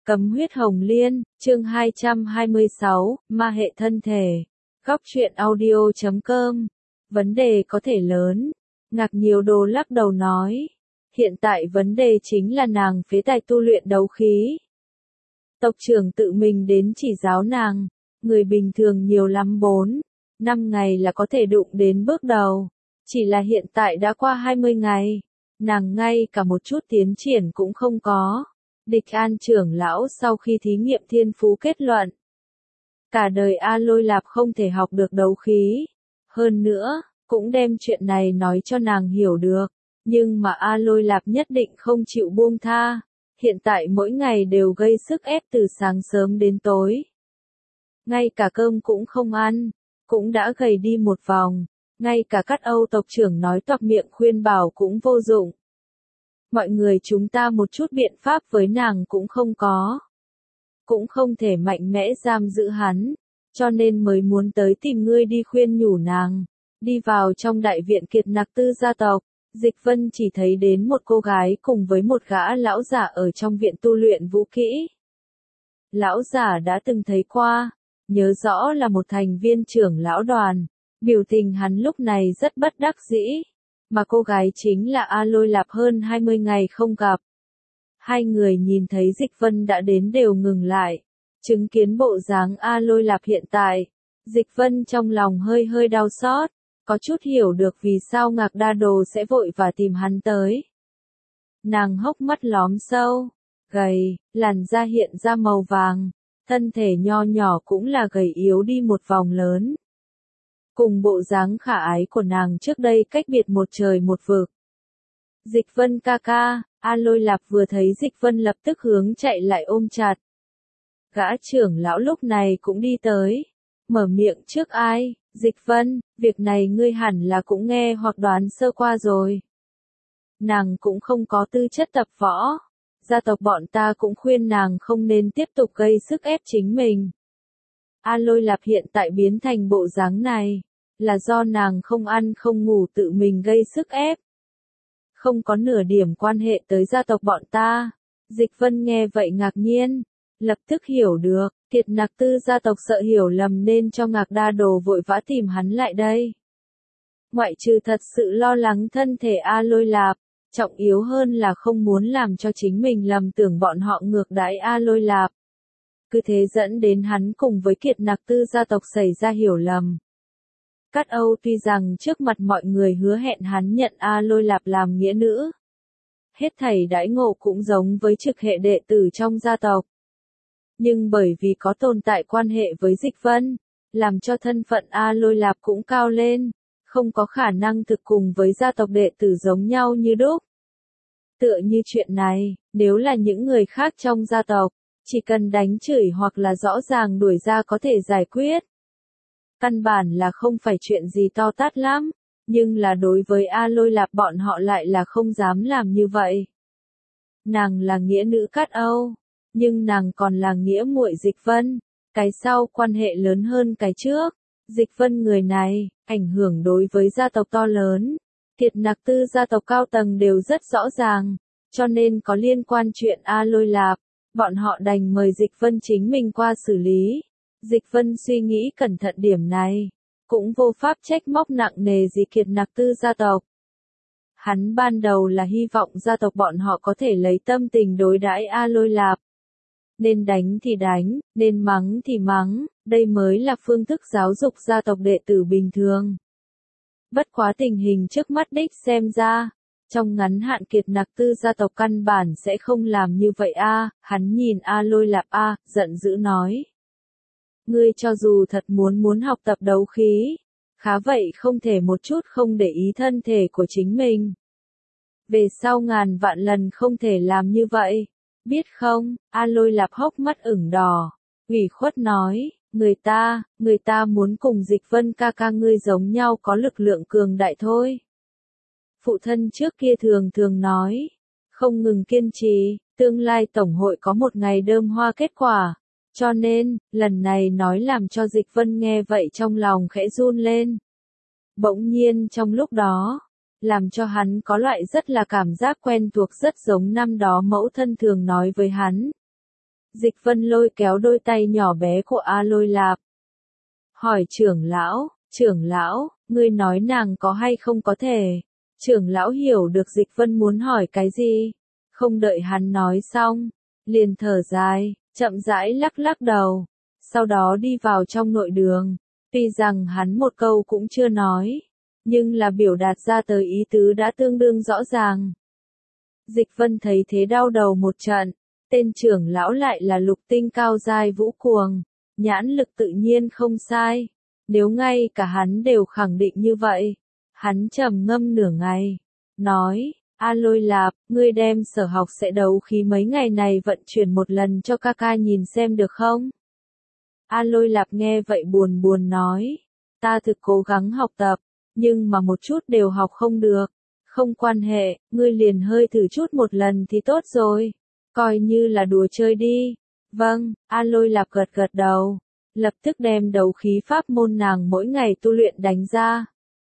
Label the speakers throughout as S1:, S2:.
S1: Cấm huyết hồng liên, chương 226, ma hệ thân thể. Góc truyện audio.com. Vấn đề có thể lớn. Ngạc nhiều đồ lắc đầu nói. Hiện tại vấn đề chính là nàng phế tài tu luyện đấu khí. Tộc trưởng tự mình đến chỉ giáo nàng. Người bình thường nhiều lắm 4-5 ngày là có thể đụng đến bước đầu. Chỉ là hiện tại đã qua 20 ngày. Nàng ngay cả một chút tiến triển cũng không có. Địch An trưởng lão sau khi thí nghiệm thiên phú kết luận. Cả đời A Lôi Lạp không thể học được đấu khí. Hơn nữa, cũng đem chuyện này nói cho nàng hiểu được. Nhưng mà A Lôi Lạp nhất định không chịu buông tha. Hiện tại mỗi ngày đều gây sức ép từ sáng sớm đến tối. Ngay cả cơm cũng không ăn, cũng đã gầy đi một vòng. Ngay cả Cát Âu tộc trưởng nói toạc miệng khuyên bảo cũng vô dụng. Mọi người chúng ta một chút biện pháp với nàng cũng không có. Cũng không thể mạnh mẽ giam giữ hắn, cho nên mới muốn tới tìm ngươi đi khuyên nhủ nàng. Đi vào trong đại viện Kiệt Nặc Tư gia tộc, Dịch Vân chỉ thấy đến một cô gái cùng với một gã lão giả ở trong viện tu luyện vũ kỹ. Lão giả đã từng thấy qua, nhớ rõ là một thành viên trưởng lão đoàn, biểu tình hắn lúc này rất bất đắc dĩ. Mà cô gái chính là A Lôi Lạp hơn 20 ngày không gặp. Hai người nhìn thấy Dịch Vân đã đến đều ngừng lại. Chứng kiến bộ dáng A Lôi Lạp hiện tại. Dịch Vân trong lòng hơi hơi đau xót. Có chút hiểu được vì sao Ngạc Đa Đồ sẽ vội và tìm hắn tới. Nàng hốc mắt lóm sâu, gầy, làn da hiện ra màu vàng. Thân thể nho nhỏ cũng là gầy yếu đi một vòng lớn. Cùng bộ dáng khả ái của nàng trước đây cách biệt một trời một vực. Dịch Vân ca ca, A Lôi Lạp vừa thấy Dịch Vân lập tức hướng chạy lại ôm chặt. Gã trưởng lão lúc này cũng đi tới. Mở miệng trước ai, Dịch Vân, việc này ngươi hẳn là cũng nghe hoặc đoán sơ qua rồi. Nàng cũng không có tư chất tập võ. Gia tộc bọn ta cũng khuyên nàng không nên tiếp tục gây sức ép chính mình. A Lôi Lạp hiện tại biến thành bộ dáng này, là do nàng không ăn không ngủ tự mình gây sức ép. Không có nửa điểm quan hệ tới gia tộc bọn ta. Dịch Vân nghe vậy ngạc nhiên, lập tức hiểu được, Kiệt Nặc Tư gia tộc sợ hiểu lầm nên cho Ngạc Đa Đồ vội vã tìm hắn lại đây. Ngoại trừ thật sự lo lắng thân thể A Lôi Lạp, trọng yếu hơn là không muốn làm cho chính mình lầm tưởng bọn họ ngược đãi A Lôi Lạp. Cứ thế dẫn đến hắn cùng với Kiệt Nặc Tư gia tộc xảy ra hiểu lầm. Cát Âu tuy rằng trước mặt mọi người hứa hẹn hắn nhận A Lôi Lạp làm nghĩa nữ. Hết thảy đãi ngộ cũng giống với trực hệ đệ tử trong gia tộc. Nhưng bởi vì có tồn tại quan hệ với Dịch Vân, làm cho thân phận A Lôi Lạp cũng cao lên, không có khả năng thực cùng với gia tộc đệ tử giống nhau như đúc. Tựa như chuyện này, nếu là những người khác trong gia tộc, chỉ cần đánh chửi hoặc là rõ ràng đuổi ra có thể giải quyết. Căn bản là không phải chuyện gì to tát lắm, nhưng là đối với A Lôi Lạp bọn họ lại là không dám làm như vậy. Nàng là nghĩa nữ Cát Âu, nhưng nàng còn là nghĩa muội Dịch Vân, cái sau quan hệ lớn hơn cái trước. Dịch Vân người này, ảnh hưởng đối với gia tộc to lớn. Kiệt Nặc Tư gia tộc cao tầng đều rất rõ ràng, cho nên có liên quan chuyện A Lôi Lạp, bọn họ đành mời Dịch Vân chính mình qua xử lý. Dịch Vân suy nghĩ cẩn thận điểm này, cũng vô pháp trách móc nặng nề gì Kiệt Nặc Tư gia tộc. Hắn ban đầu là hy vọng gia tộc bọn họ có thể lấy tâm tình đối đãi A Lôi Lạp. Nên đánh thì đánh, nên mắng thì mắng, đây mới là phương thức giáo dục gia tộc đệ tử bình thường. Bất quá tình hình trước mắt đích xem ra, trong ngắn hạn Kiệt Nặc Tư gia tộc căn bản sẽ không làm như vậy a. Hắn nhìn A Lôi Lạp giận dữ nói. Ngươi cho dù thật muốn học tập đấu khí, khá vậy không thể một chút không để ý thân thể của chính mình. Về sau ngàn vạn lần không thể làm như vậy, biết không? A Lôi Lạp hốc mắt ửng đỏ, ủy khuất nói, người ta muốn cùng Dịch Vân ca ca ngươi giống nhau có lực lượng cường đại thôi. Phụ thân trước kia thường nói, không ngừng kiên trì, tương lai tổng hội có một ngày đơm hoa kết quả. Cho nên, lần này nói làm cho Dịch Vân nghe vậy trong lòng khẽ run lên. Bỗng nhiên trong lúc đó, làm cho hắn có loại rất là cảm giác quen thuộc rất giống năm đó mẫu thân thường nói với hắn. Dịch Vân lôi kéo đôi tay nhỏ bé của A Lôi Lạp. Hỏi trưởng lão, ngươi nói nàng có hay không có thể. Trưởng lão hiểu được Dịch Vân muốn hỏi cái gì. Không đợi hắn nói xong, liền thở dài, chậm rãi lắc lắc đầu. Sau đó đi vào trong nội đường. Tuy rằng hắn một câu cũng chưa nói, nhưng là biểu đạt ra tới ý tứ đã tương đương rõ ràng. Dịch Vân thấy thế đau đầu một trận, tên trưởng lão lại là lục tinh cao giai vũ cuồng, nhãn lực tự nhiên không sai. Nếu ngay cả hắn đều khẳng định như vậy, hắn trầm ngâm nửa ngày, nói, A Lôi Lạp, ngươi đem sở học sẽ đấu khí mấy ngày này vận chuyển một lần cho ca ca nhìn xem được không? A Lôi Lạp nghe vậy buồn buồn nói, ta thực cố gắng học tập, nhưng mà một chút đều học không được. Không quan hệ, ngươi liền hơi thử chút một lần thì tốt rồi, coi như là đùa chơi đi. Vâng, A Lôi Lạp gật gật đầu, lập tức đem đấu khí pháp môn nàng mỗi ngày tu luyện đánh ra.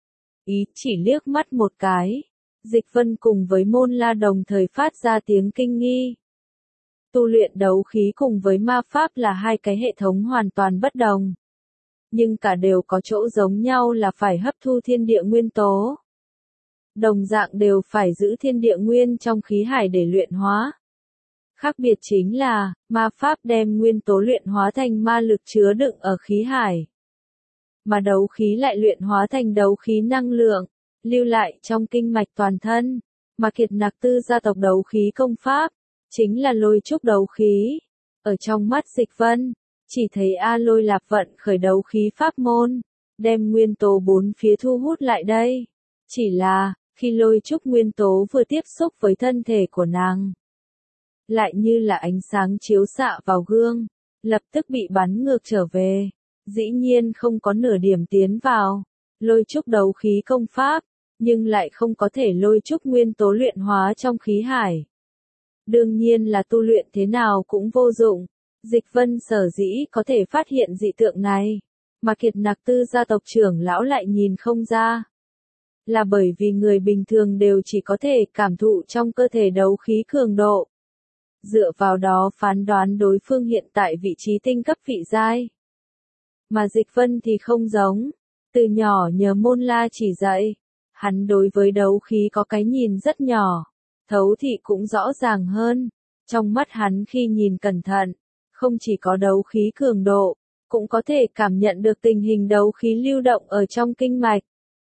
S1: Ý chỉ liếc mắt một cái, Dịch Vân cùng với Môn La đồng thời phát ra tiếng kinh nghi. Tu luyện đấu khí cùng với ma pháp là hai cái hệ thống hoàn toàn bất đồng. Nhưng cả đều có chỗ giống nhau là phải hấp thu thiên địa nguyên tố. Đồng dạng đều phải giữ thiên địa nguyên trong khí hải để luyện hóa. Khác biệt chính là, ma pháp đem nguyên tố luyện hóa thành ma lực chứa đựng ở khí hải. Mà đấu khí lại luyện hóa thành đấu khí năng lượng, lưu lại trong kinh mạch toàn thân. Mà Kiệt Nặc Tư gia tộc đấu khí công pháp, chính là lôi trúc đấu khí. Ở trong mắt Dịch Vân, chỉ thấy A Lôi Lạp vận khởi đấu khí pháp môn, đem nguyên tố bốn phía thu hút lại đây. Chỉ là, khi lôi trúc nguyên tố vừa tiếp xúc với thân thể của nàng, lại như là ánh sáng chiếu xạ vào gương, lập tức bị bắn ngược trở về, dĩ nhiên không có nửa điểm tiến vào lôi trúc đấu khí công pháp, nhưng lại không có thể lôi trúc nguyên tố luyện hóa trong khí hải. Đương nhiên là tu luyện thế nào cũng vô dụng. Dịch Vân sở dĩ có thể phát hiện dị tượng này, mà Kiệt Nặc Tư gia tộc trưởng lão lại nhìn không ra. Là bởi vì người bình thường đều chỉ có thể cảm thụ trong cơ thể đấu khí cường độ. Dựa vào đó phán đoán đối phương hiện tại vị trí tinh cấp vị giai. Mà Dịch Vân thì không giống. Từ nhỏ nhờ Môn La chỉ dạy, hắn đối với đấu khí có cái nhìn rất nhỏ, thấu thị cũng rõ ràng hơn. Trong mắt hắn khi nhìn cẩn thận, không chỉ có đấu khí cường độ, cũng có thể cảm nhận được tình hình đấu khí lưu động ở trong kinh mạch.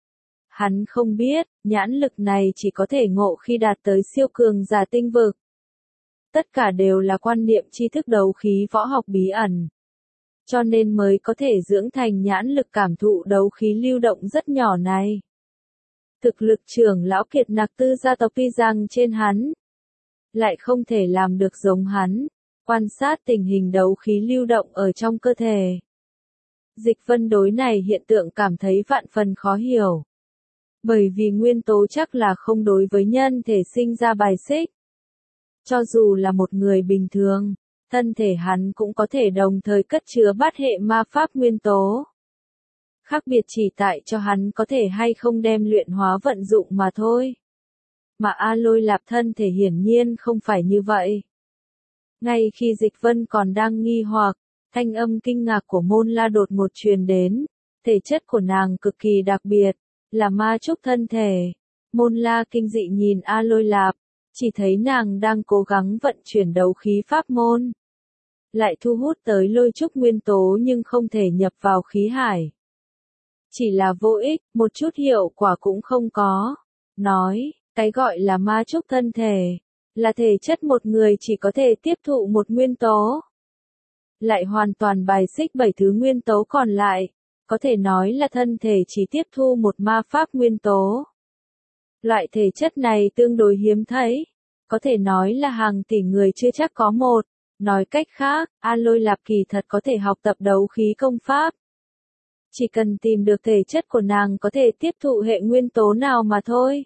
S1: Hắn không biết, nhãn lực này chỉ có thể ngộ khi đạt tới siêu cường giả tinh vực. Tất cả đều là quan niệm tri thức đấu khí võ học bí ẩn. Cho nên mới có thể dưỡng thành nhãn lực cảm thụ đấu khí lưu động rất nhỏ này. Thực lực trưởng lão Kiệt Nặc Tư gia tộc tuy rằng trên hắn, lại không thể làm được giống hắn, quan sát tình hình đấu khí lưu động ở trong cơ thể. Dịch Vân đối này hiện tượng cảm thấy vạn phần khó hiểu. Bởi vì nguyên tố chắc là không đối với nhân thể sinh ra bài xích. Cho dù là một người bình thường, thân thể hắn cũng có thể đồng thời cất chứa bát hệ ma pháp nguyên tố. Khác biệt chỉ tại cho hắn có thể hay không đem luyện hóa vận dụng mà thôi. Mà A Lôi Lạp thân thể hiển nhiên không phải như vậy. Ngay khi Dịch Vân còn đang nghi hoặc, thanh âm kinh ngạc của Môn La đột ngột truyền đến. Thể chất của nàng cực kỳ đặc biệt, là ma trúc thân thể. Môn La kinh dị nhìn A Lôi Lạp, chỉ thấy nàng đang cố gắng vận chuyển đấu khí pháp môn. Lại thu hút tới lôi trúc nguyên tố nhưng không thể nhập vào khí hải. Chỉ là vô ích, một chút hiệu quả cũng không có. Nói, cái gọi là ma trúc thân thể, là thể chất một người chỉ có thể tiếp thụ một nguyên tố. Lại hoàn toàn bài xích 7 thứ nguyên tố còn lại, có thể nói là thân thể chỉ tiếp thu một ma pháp nguyên tố. Loại thể chất này tương đối hiếm thấy, có thể nói là hàng tỷ người chưa chắc có một. Nói cách khác, A Lôi Lạp kỳ thật có thể học tập đấu khí công pháp. Chỉ cần tìm được thể chất của nàng có thể tiếp thụ hệ nguyên tố nào mà thôi.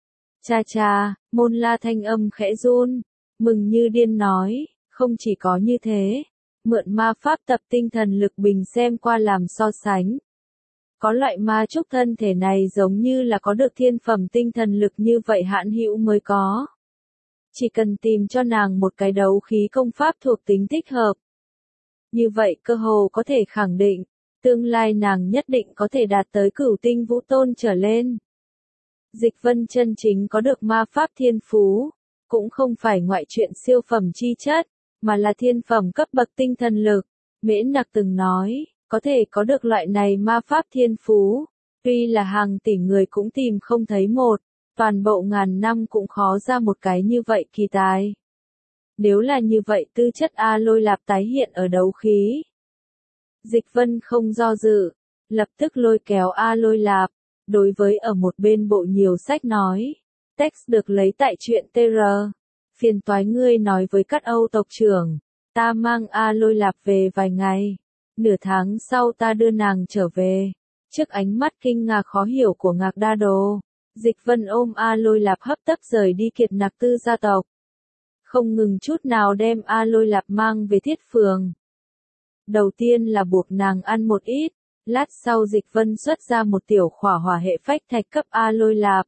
S1: Cha, Môn La thanh âm khẽ run, mừng như điên nói, không chỉ có như thế, mượn ma pháp tập tinh thần lực bình xem qua làm so sánh. Có loại ma trúc thân thể này giống như là có được thiên phẩm tinh thần lực như vậy hãn hữu mới có. Chỉ cần tìm cho nàng một cái đấu khí công pháp thuộc tính thích hợp. Như vậy cơ hồ có thể khẳng định, tương lai nàng nhất định có thể đạt tới cửu tinh vũ tôn trở lên. Dịch Vân chân chính có được ma pháp thiên phú, cũng không phải ngoại chuyện siêu phẩm chi chất, mà là thiên phẩm cấp bậc tinh thần lực. Mễ Nặc từng nói, có thể có được loại này ma pháp thiên phú, tuy là hàng tỷ người cũng tìm không thấy một, toàn bộ ngàn năm cũng khó ra một cái như vậy kỳ tài. Nếu là như vậy tư chất A Lôi Lạp tái hiện ở đấu khí. Dịch Vân không do dự, lập tức lôi kéo A Lôi Lạp, đối với ở một bên bộ nhiều sách nói. Text được lấy tại truyện TR. Phiền toái ngươi nói với các Âu tộc trưởng, ta mang A Lôi Lạp về vài ngày. Nửa tháng sau ta đưa nàng trở về. Trước ánh mắt kinh ngạc khó hiểu của Ngạc Đa Đồ, Dịch Vân ôm A Lôi Lạp hấp tấp rời đi Kiệt Nặc Tư gia tộc. Không ngừng chút nào đem A Lôi Lạp mang về Thiết Phường. Đầu tiên là buộc nàng ăn một ít, lát sau Dịch Vân xuất ra một tiểu khỏa hỏa hệ phách thạch cấp A Lôi Lạp.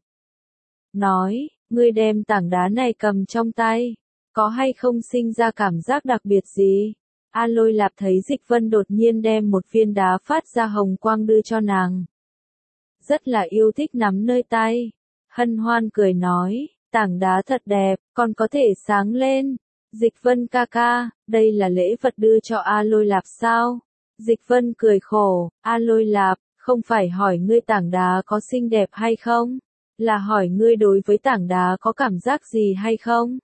S1: Nói, ngươi đem tảng đá này cầm trong tay, có hay không sinh ra cảm giác đặc biệt gì? A Lôi Lạp thấy Dịch Vân đột nhiên đem một viên đá phát ra hồng quang đưa cho nàng. Rất là yêu thích nắm nơi tay. Hân hoan cười nói, tảng đá thật đẹp, còn có thể sáng lên. Dịch Vân ca ca, đây là lễ vật đưa cho A Lôi Lạp sao? Dịch Vân cười khổ, A Lôi Lạp, không phải hỏi ngươi tảng đá có xinh đẹp hay không? Là hỏi ngươi đối với tảng đá có cảm giác gì hay không?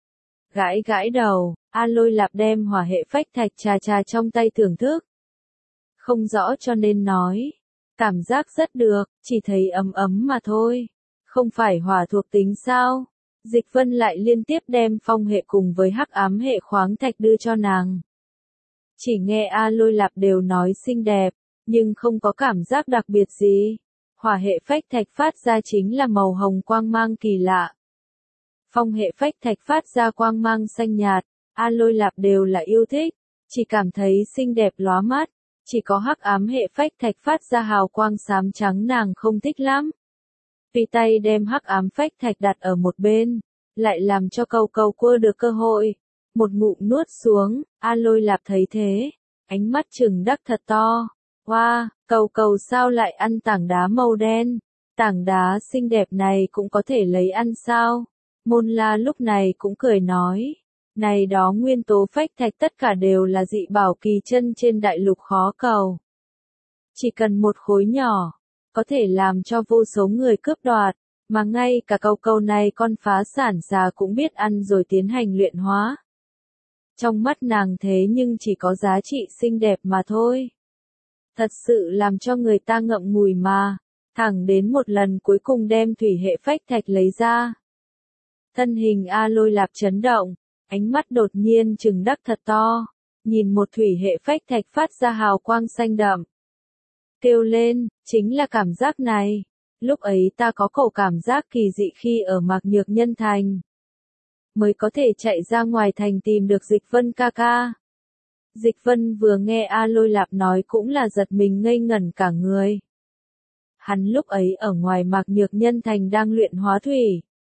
S1: Gãi gãi đầu, A Lôi Lạp đem hỏa hệ phách thạch trà trà trong tay thưởng thức. Không rõ cho nên nói. Cảm giác rất được, chỉ thấy ấm ấm mà thôi. Không phải hỏa thuộc tính sao? Dịch Vân lại liên tiếp đem phong hệ cùng với hắc ám hệ khoáng thạch đưa cho nàng. Chỉ nghe A Lôi Lạp đều nói xinh đẹp, nhưng không có cảm giác đặc biệt gì. Hỏa hệ phách thạch phát ra chính là màu hồng quang mang kỳ lạ. Phong hệ phách thạch phát ra quang mang xanh nhạt, A Lôi Lạp đều là yêu thích, chỉ cảm thấy xinh đẹp lóa mắt. Chỉ có hắc ám hệ phách thạch phát ra hào quang xám trắng nàng không thích lắm. Tùy tay đem hắc ám phách thạch đặt ở một bên, lại làm cho cầu cầu cua được cơ hội. Một ngụm nuốt xuống, A Lôi Lạp thấy thế, ánh mắt trừng đắc thật to. Wow, cầu cầu sao lại ăn tảng đá màu đen? Tảng đá xinh đẹp này cũng có thể lấy ăn sao? Môn La lúc này cũng cười nói. Này đó nguyên tố phách thạch tất cả đều là dị bảo kỳ chân trên đại lục khó cầu. Chỉ cần một khối nhỏ, có thể làm cho vô số người cướp đoạt, mà ngay cả cầu cầu này con phá sản già cũng biết ăn rồi tiến hành luyện hóa. Trong mắt nàng thế nhưng chỉ có giá trị xinh đẹp mà thôi. Thật sự làm cho người ta ngậm ngùi mà, thẳng đến một lần cuối cùng đem thủy hệ phách thạch lấy ra. Thân hình A Lôi Lạp chấn động. Ánh mắt đột nhiên trừng đắc thật to, nhìn một thủy hệ phách thạch phát ra hào quang xanh đậm. Kêu lên, chính là cảm giác này. Lúc ấy ta có cổ cảm giác kỳ dị khi ở Mạc Nhược Nhân Thành. Mới có thể chạy ra ngoài thành tìm được Dịch Vân ca ca. Dịch Vân vừa nghe A Lôi Lạp nói cũng là giật mình ngây ngẩn cả người. Hắn lúc ấy ở ngoài Mạc Nhược Nhân Thành đang luyện hóa thủy.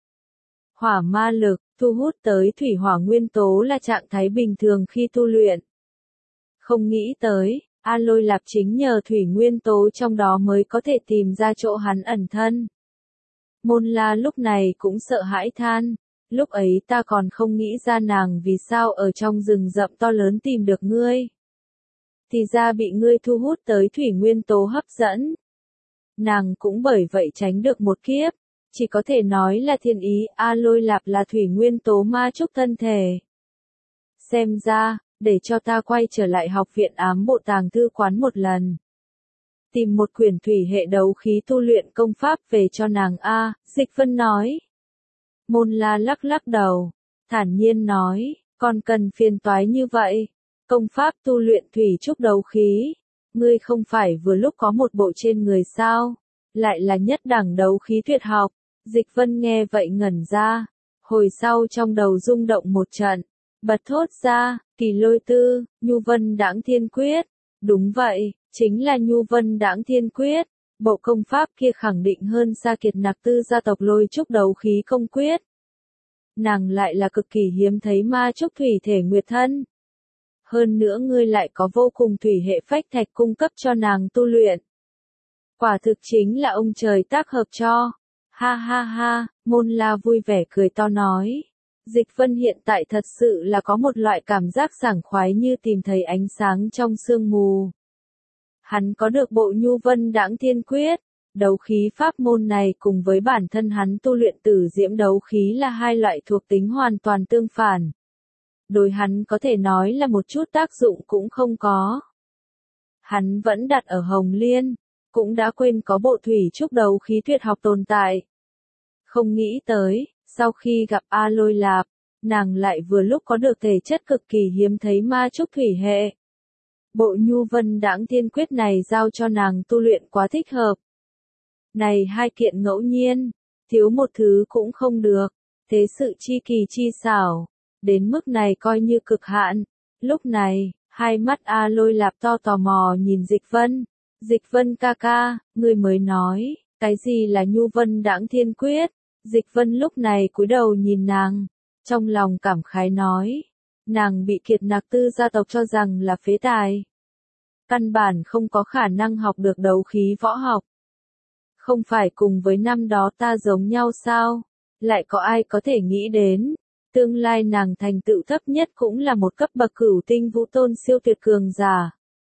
S1: Hỏa ma lực, thu hút tới thủy hỏa nguyên tố là trạng thái bình thường khi tu luyện. Không nghĩ tới, A Lôi Lạp chính nhờ thủy nguyên tố trong đó mới có thể tìm ra chỗ hắn ẩn thân. Môn La lúc này cũng sợ hãi than, lúc ấy ta còn không nghĩ ra nàng vì sao ở trong rừng rậm to lớn tìm được ngươi. Thì ra bị ngươi thu hút tới thủy nguyên tố hấp dẫn. Nàng cũng bởi vậy tránh được một kiếp. Chỉ có thể nói là thiên ý, A Lôi Lạp là thủy nguyên tố ma trúc thân thể. Xem ra, để cho ta quay trở lại học viện ám bộ tàng thư quán một lần. Tìm một quyển thủy hệ đấu khí tu luyện công pháp về cho nàng A, Dịch Vân nói. Môn La lắc lắc đầu, thản nhiên nói, còn cần phiền toái như vậy. Công pháp tu luyện thủy trúc đấu khí, ngươi không phải vừa lúc có một bộ trên người sao, lại là nhất đẳng đấu khí tuyệt học. Dịch Vân nghe vậy ngẩn ra, hồi sau trong đầu rung động một trận, bật thốt ra, Kỳ Lôi Tư, Nhu Vân Đãng Thiên Quyết. Đúng vậy, chính là Nhu Vân Đãng Thiên Quyết, bộ công pháp kia khẳng định hơn xa Kiệt Nặc Tư gia tộc Lôi Trúc đấu khí công quyết. nàng lại là cực kỳ hiếm thấy ma trúc thủy thể nguyệt thân. Hơn nữa ngươi lại có vô cùng thủy hệ phách thạch cung cấp cho nàng tu luyện. Quả thực chính là ông trời tác hợp cho. Ha ha ha, Môn La vui vẻ cười to nói. Dịch Vân hiện tại thật sự là có một loại cảm giác sảng khoái như tìm thấy ánh sáng trong sương mù. Hắn có được bộ Nhu Vân Đãng Thiên Quyết, đấu khí pháp môn này cùng với bản thân hắn tu luyện Tử Diễm đấu khí là hai loại thuộc tính hoàn toàn tương phản. Đối hắn có thể nói là một chút tác dụng cũng không có. Hắn vẫn đặt ở Hồng Liên, cũng đã quên có bộ thủy trúc đấu khí tuyệt học tồn tại. Không nghĩ tới, sau khi gặp A Lôi Lạp, nàng lại vừa lúc có được thể chất cực kỳ hiếm thấy ma trúc thủy hệ. Bộ Nhu Vân Đãng Thiên Quyết này giao cho nàng tu luyện quá thích hợp. Này hai kiện ngẫu nhiên, thiếu một thứ cũng không được, thế sự chi kỳ chi xảo, đến mức này coi như cực hạn. Lúc này, hai mắt A Lôi Lạp to tò mò nhìn Dịch Vân. Dịch Vân ca ca, ngươi mới nói, cái gì là Nhu Vân Đãng Thiên Quyết? Dịch Vân lúc này cúi đầu nhìn nàng, trong lòng cảm khái nói, nàng bị Kiệt Nặc Tư gia tộc cho rằng là phế tài. Căn bản không có khả năng học được đấu khí võ học. Không phải cùng với năm đó ta giống nhau sao? Lại có ai có thể nghĩ đến, tương lai nàng thành tựu thấp nhất cũng là một cấp bậc cửu tinh vũ tôn siêu tuyệt cường giả.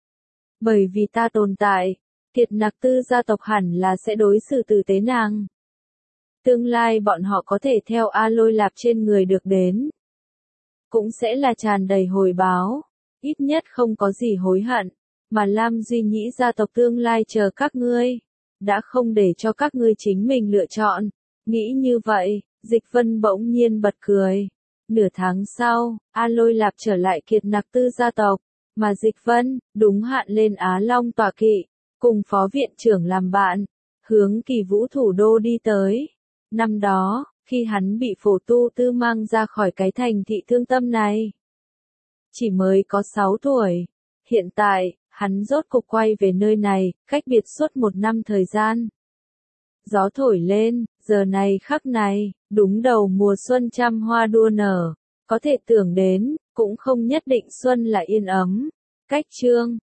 S1: Bởi vì ta tồn tại, Kiệt Nặc Tư gia tộc hẳn là sẽ đối xử tử tế nàng. Tương lai bọn họ có thể theo A Lôi Lạp trên người được đến. Cũng sẽ là tràn đầy hồi báo, ít nhất không có gì hối hận, mà Lam Duy Nhĩ gia tộc tương lai chờ các ngươi, đã không để cho các ngươi chính mình lựa chọn. Nghĩ như vậy, Dịch Vân bỗng nhiên bật cười. Nửa tháng sau, A Lôi Lạp trở lại Kiệt Nặc Tư gia tộc, mà Dịch Vân, đúng hạn lên Á Long tọa kỵ, cùng phó viện trưởng làm bạn, hướng Kỳ Vũ thủ đô đi tới. Năm đó, khi hắn bị Phổ Tu Tư mang ra khỏi cái thành thị thương tâm này, chỉ mới có 6 tuổi. Hiện tại, hắn rốt cục quay về nơi này, cách biệt suốt 1 năm thời gian. Gió thổi lên, giờ này khắc này, đúng đầu mùa xuân trăm hoa đua nở, có thể tưởng đến, cũng không nhất định xuân là yên ấm. Cách chương